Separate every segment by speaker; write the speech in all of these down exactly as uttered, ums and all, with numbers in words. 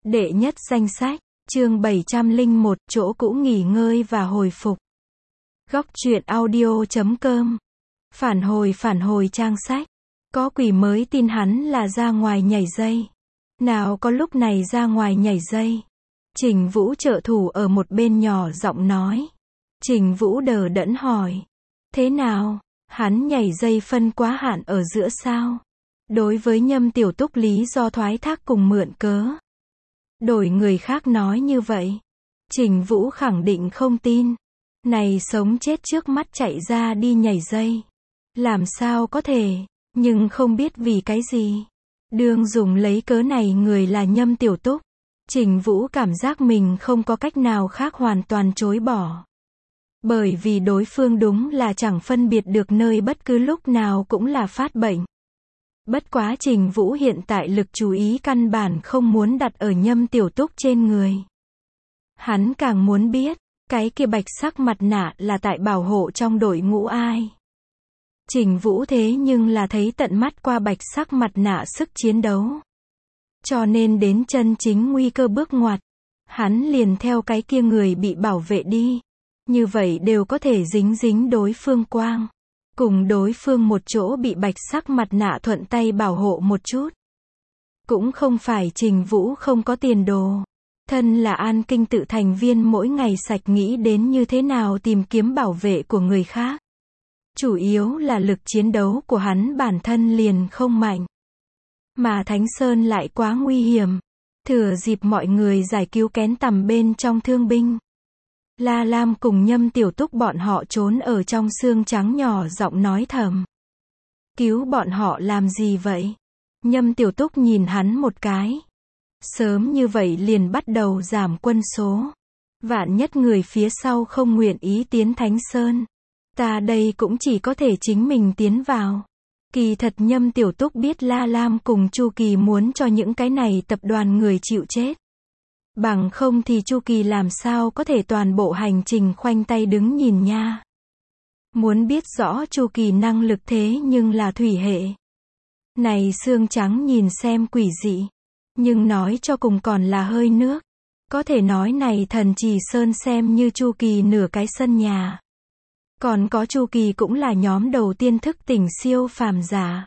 Speaker 1: Đệ nhất danh sách, chương bảy trăm lẻ một, chỗ cũ nghỉ ngơi và hồi phục. Góc truyện audio chấm com. Phản hồi phản hồi trang sách. Có quỷ mới tin hắn là ra ngoài nhảy dây. Nào có lúc này ra ngoài nhảy dây. Trình Vũ trợ thủ ở một bên nhỏ giọng nói. Trình Vũ đờ đẫn hỏi. Thế nào? Hắn nhảy dây phân quá hạn ở giữa sao? Đối với Nhâm Tiểu Túc lý do thoái thác cùng mượn cớ. Đổi người khác nói như vậy. Trình Vũ khẳng định không tin. Này sống chết trước mắt chạy ra đi nhảy dây. Làm sao có thể, nhưng không biết vì cái gì. Đương dùng lấy cớ này người là Nhâm Tiểu Túc. Trình Vũ cảm giác mình không có cách nào khác hoàn toàn chối bỏ. Bởi vì đối phương đúng là chẳng phân biệt được nơi bất cứ lúc nào cũng là phát bệnh. Bất quá Trình Vũ hiện tại lực chú ý căn bản không muốn đặt ở Nhâm Tiểu Túc trên người. Hắn càng muốn biết, cái kia bạch sắc mặt nạ là tại bảo hộ trong đội ngũ ai. Trình Vũ thế nhưng là thấy tận mắt qua bạch sắc mặt nạ sức chiến đấu. Cho nên đến chân chính nguy cơ bước ngoặt, hắn liền theo cái kia người bị bảo vệ đi. Như vậy đều có thể dính dính đối phương quang. Cùng đối phương một chỗ bị bạch sắc mặt nạ thuận tay bảo hộ một chút. Cũng không phải Trình Vũ không có tiền đồ. Thân là An Kinh tự thành viên mỗi ngày sạch nghĩ đến như thế nào tìm kiếm bảo vệ của người khác. Chủ yếu là lực chiến đấu của hắn bản thân liền không mạnh. Mà Thánh Sơn lại quá nguy hiểm. Thừa dịp mọi người giải cứu kén tầm bên trong thương binh. La Lam cùng Nhâm Tiểu Túc bọn họ trốn ở trong xương trắng nhỏ giọng nói thầm. Cứu bọn họ làm gì vậy? Nhâm Tiểu Túc nhìn hắn một cái. Sớm như vậy liền bắt đầu giảm quân số. Vạn nhất người phía sau không nguyện ý tiến Thánh Sơn. Ta đây cũng chỉ có thể chính mình tiến vào. Kỳ thật Nhâm Tiểu Túc biết La Lam cùng Chu Kỳ muốn cho những cái này tập đoàn người chịu chết. Bằng không thì Chu Kỳ làm sao có thể toàn bộ hành trình khoanh tay đứng nhìn nha. Muốn biết rõ Chu Kỳ năng lực thế nhưng là thủy hệ. Này xương trắng nhìn xem quỷ dị. Nhưng nói cho cùng còn là hơi nước. Có thể nói này Thần Trì Sơn xem như Chu Kỳ nửa cái sân nhà. Còn có Chu Kỳ cũng là nhóm đầu tiên thức tỉnh siêu phàm giả.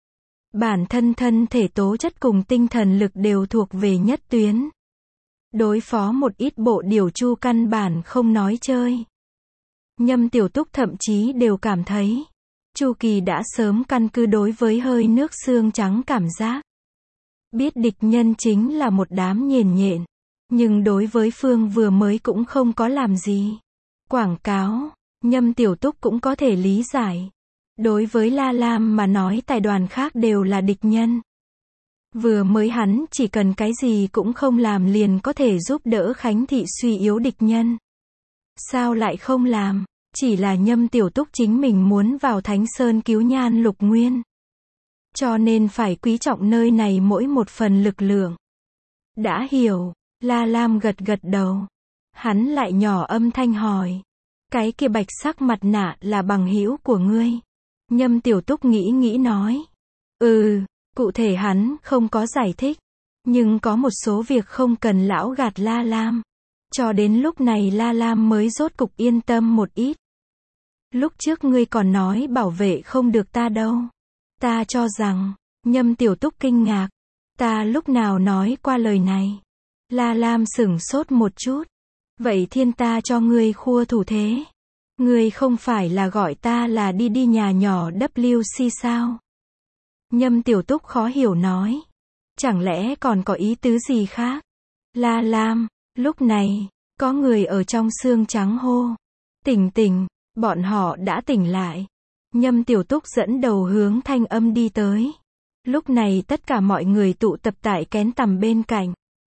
Speaker 1: Bản thân thân thể tố chất cùng tinh thần lực đều thuộc về nhất tuyến. Đối phó một ít bộ điều Chu căn bản không nói chơi. Nhâm Tiểu Túc thậm chí đều cảm thấy. Chu Kỳ đã sớm căn cứ đối với hơi nước xương trắng cảm giác. Biết địch nhân chính là một đám nhền nhện. Nhưng đối với Phương vừa mới cũng không có làm gì. Quảng cáo, Nhâm Tiểu Túc cũng có thể lý giải. Đối với La Lam mà nói tài đoàn khác đều là địch nhân. Vừa mới hắn chỉ cần cái gì cũng không làm liền có thể giúp đỡ Khánh Thị suy yếu địch nhân. Sao lại không làm? Chỉ là Nhâm Tiểu Túc chính mình muốn vào Thánh Sơn cứu Nhan Lục Nguyên. Cho nên phải quý trọng nơi này mỗi một phần lực lượng. Đã hiểu, La Lam gật gật đầu. Hắn lại nhỏ âm thanh hỏi. Cái kia bạch sắc mặt nạ là bằng hữu của ngươi. Nhâm Tiểu Túc nghĩ nghĩ nói. Ừ, cụ thể hắn không có giải thích. Nhưng có một số việc không cần lão gạt La Lam. Cho đến lúc này La Lam mới rốt cục yên tâm một ít. Lúc trước ngươi còn nói bảo vệ không được ta đâu. Ta cho rằng, Nhâm Tiểu Túc kinh ngạc. Ta lúc nào nói qua lời này. La Lam sửng sốt một chút. Vậy thiên ta cho ngươi khua thủ thế. Ngươi không phải là gọi ta là đi đi nhà nhỏ W C sao? Nhâm Tiểu Túc khó hiểu nói. Chẳng lẽ còn có ý tứ gì khác? La Lam, lúc này, có người ở trong xương trắng hô. Tỉnh tỉnh, bọn họ đã tỉnh lại. Nhâm Tiểu Túc dẫn đầu hướng thanh âm đi tới. Lúc này tất cả mọi người tụ tập tại kén tầm bên cạnh.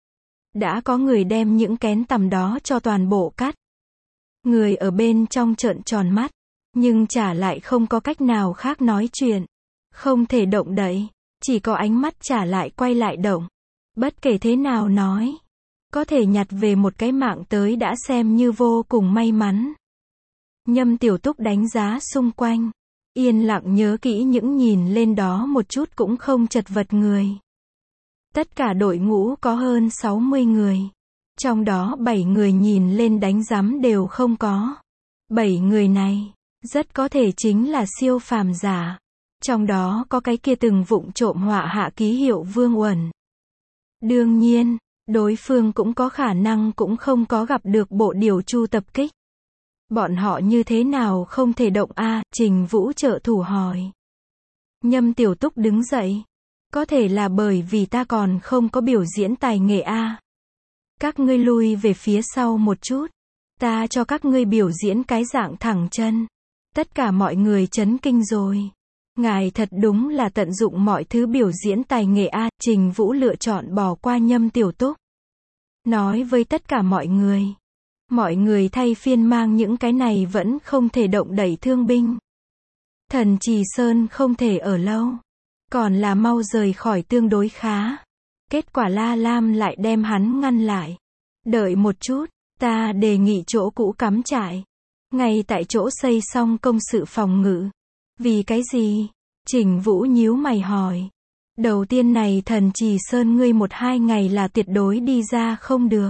Speaker 1: Đã có người đem những kén tầm đó cho toàn bộ cắt. Người ở bên trong trợn tròn mắt. Nhưng trả lại không có cách nào khác nói chuyện. Không thể động đậy. Chỉ có ánh mắt trả lại quay lại động. Bất kể thế nào nói. Có thể nhặt về một cái mạng tới đã xem như vô cùng may mắn. Nhâm Tiểu Túc đánh giá xung quanh. Yên lặng nhớ kỹ những nhìn lên đó một chút cũng không chật vật người. Tất cả đội ngũ có hơn sáu mươi người. Trong đó bảy người nhìn lên đánh rắm đều không có. bảy người này, rất có thể chính là siêu phàm giả. Trong đó có cái kia từng vụng trộm họa hạ ký hiệu Vương Uẩn. Đương nhiên, đối phương cũng có khả năng cũng không có gặp được bộ điều chu tập kích. Bọn họ như thế nào không thể động a? Trình Vũ trợ thủ hỏi. Nhâm Tiểu Túc đứng dậy. Có thể là bởi vì ta còn không có biểu diễn tài nghệ a. Các ngươi lui về phía sau một chút. Ta cho các ngươi biểu diễn cái dạng thẳng chân. Tất cả mọi người chấn kinh rồi. Ngài thật đúng là tận dụng mọi thứ biểu diễn tài nghệ a. Trình Vũ lựa chọn bỏ qua Nhâm Tiểu Túc. Nói với tất cả mọi người. Mọi người thay phiên mang những cái này vẫn không thể động đẩy thương binh. Thần Trì Sơn không thể ở lâu. Còn là mau rời khỏi tương đối khá. Kết quả La Lam lại đem hắn ngăn lại. Đợi một chút, ta đề nghị chỗ cũ cắm trại. Ngay tại chỗ xây xong công sự phòng ngự. Vì cái gì? Trình Vũ nhíu mày hỏi. Đầu tiên này Thần Trì Sơn ngươi một hai ngày là tuyệt đối đi ra không được.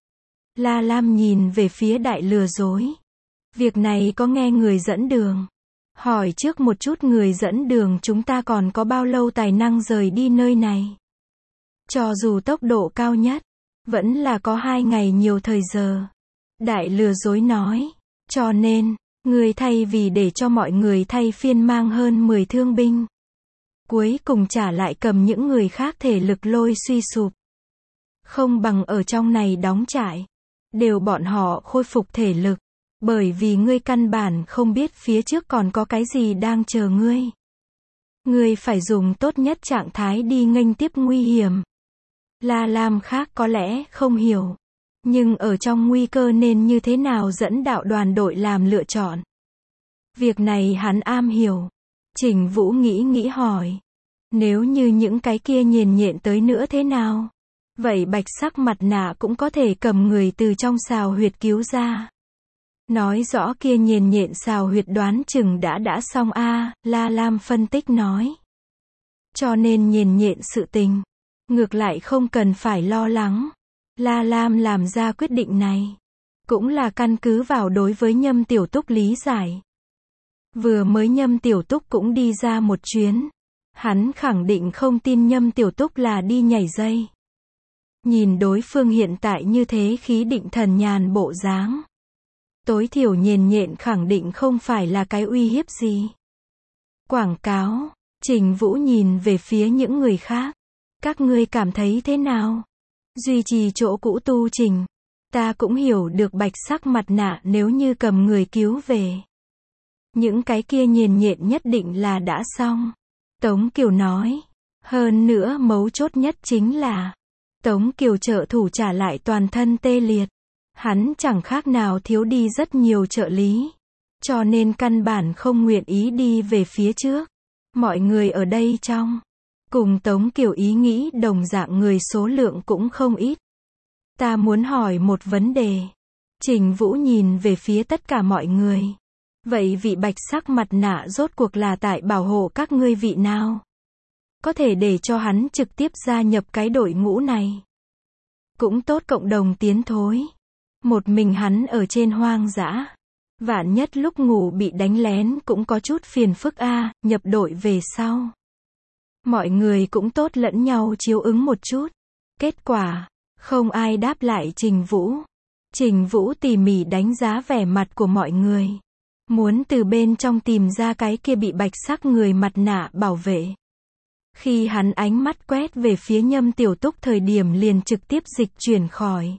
Speaker 1: La Lam nhìn về phía đại lừa dối. Việc này có nghe người dẫn đường. Hỏi trước một chút người dẫn đường chúng ta còn có bao lâu tài năng rời đi nơi này. Cho dù tốc độ cao nhất, vẫn là có hai ngày nhiều thời giờ. Đại lừa dối nói. Cho nên, người thay vì để cho mọi người thay phiên mang hơn mười thương binh. Cuối cùng trả lại cầm những người khác thể lực lôi suy sụp. Không bằng ở trong này đóng trại. Đều bọn họ khôi phục thể lực. Bởi vì ngươi căn bản không biết phía trước còn có cái gì đang chờ ngươi. Ngươi phải dùng tốt nhất trạng thái đi nghênh tiếp nguy hiểm. La Lam khác có lẽ không hiểu. Nhưng ở trong nguy cơ nên như thế nào dẫn đạo đoàn đội làm lựa chọn. Việc này hắn am hiểu. Trình Vũ nghĩ nghĩ hỏi. Nếu như những cái kia nhiền nhện tới nữa thế nào? Vậy bạch sắc mặt nạ cũng có thể cầm người từ trong sào huyệt cứu ra. Nói rõ kia nhiền nhện sào huyệt đoán chừng đã đã xong a. La Lam phân tích nói. Cho nên nhiền nhện sự tình. Ngược lại không cần phải lo lắng. La Lam làm ra quyết định này. Cũng là căn cứ vào đối với Nhâm Tiểu Túc lý giải. Vừa mới Nhâm Tiểu Túc cũng đi ra một chuyến. Hắn khẳng định không tin Nhâm Tiểu Túc là đi nhảy dây. Nhìn đối phương hiện tại như thế khí định thần nhàn bộ dáng. Tối thiểu nhiền nhện khẳng định không phải là cái uy hiếp gì. Quảng cáo. Trình Vũ nhìn về phía những người khác. Các ngươi cảm thấy thế nào? Duy trì chỗ cũ tu trình. Ta cũng hiểu được bạch sắc mặt nạ nếu như cầm người cứu về. Những cái kia nhiền nhện nhất định là đã xong. Tống Kiều nói. Hơn nữa mấu chốt nhất chính là. Tống Kiều trợ thủ trả lại toàn thân tê liệt. Hắn chẳng khác nào thiếu đi rất nhiều trợ lý. Cho nên căn bản không nguyện ý đi về phía trước. Mọi người ở đây trong. Cùng Tống Kiều ý nghĩ đồng dạng người số lượng cũng không ít. Ta muốn hỏi một vấn đề. Trình Vũ nhìn về phía tất cả mọi người. Vậy vị bạch sắc mặt nạ rốt cuộc là tại bảo hộ các ngươi vị nào? Có thể để cho hắn trực tiếp gia nhập cái đội ngũ này. Cũng tốt cộng đồng tiến thối. Một mình hắn ở trên hoang dã. Vạn nhất lúc ngủ bị đánh lén cũng có chút phiền phức a, nhập đội về sau. Mọi người cũng tốt lẫn nhau chiếu ứng một chút. Kết quả, không ai đáp lại Trình Vũ. Trình Vũ tỉ mỉ đánh giá vẻ mặt của mọi người. Muốn từ bên trong tìm ra cái kia bị bạch sắc người mặt nạ bảo vệ. Khi hắn ánh mắt quét về phía Nhâm Tiểu Túc thời điểm liền trực tiếp dịch chuyển khỏi.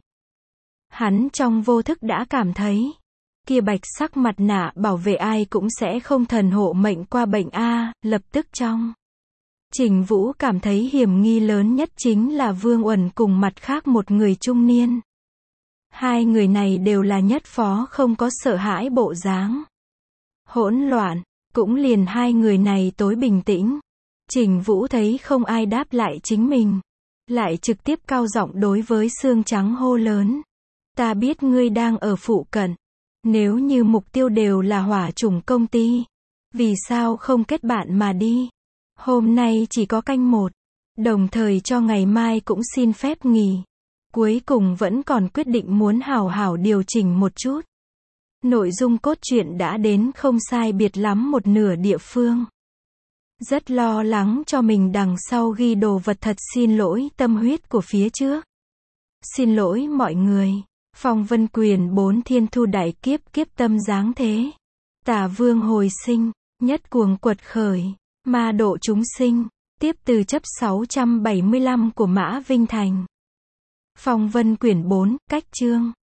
Speaker 1: Hắn trong vô thức đã cảm thấy. Kia bạch sắc mặt nạ bảo vệ ai cũng sẽ không thần hộ mệnh qua bệnh a, lập tức trong. Trình Vũ cảm thấy hiểm nghi lớn nhất chính là Vương Uẩn cùng mặt khác một người trung niên. Hai người này đều là nhất phó không có sợ hãi bộ dáng. Hỗn loạn, cũng liền hai người này tối bình tĩnh. Trình Vũ thấy không ai đáp lại chính mình. Lại trực tiếp cao giọng đối với xương trắng hô lớn. Ta biết ngươi đang ở phụ cận. Nếu như mục tiêu đều là hỏa chủng công ty. Vì sao không kết bạn mà đi? Hôm nay chỉ có canh một. Đồng thời cho ngày mai cũng xin phép nghỉ. Cuối cùng vẫn còn quyết định muốn hảo hảo điều chỉnh một chút. Nội dung cốt truyện đã đến không sai biệt lắm một nửa địa phương. Rất lo lắng cho mình đằng sau ghi đồ vật, thật xin lỗi tâm huyết của phía trước. Xin lỗi mọi người. Phong vân quyền bốn thiên thu đại kiếp, kiếp tâm giáng thế. Tả vương hồi sinh, nhất cuồng quật khởi, ma độ chúng sinh. Tiếp từ chấp sáu trăm bảy mươi lăm của Mã Vinh Thành. Phong vân quyển bốn, cách chương.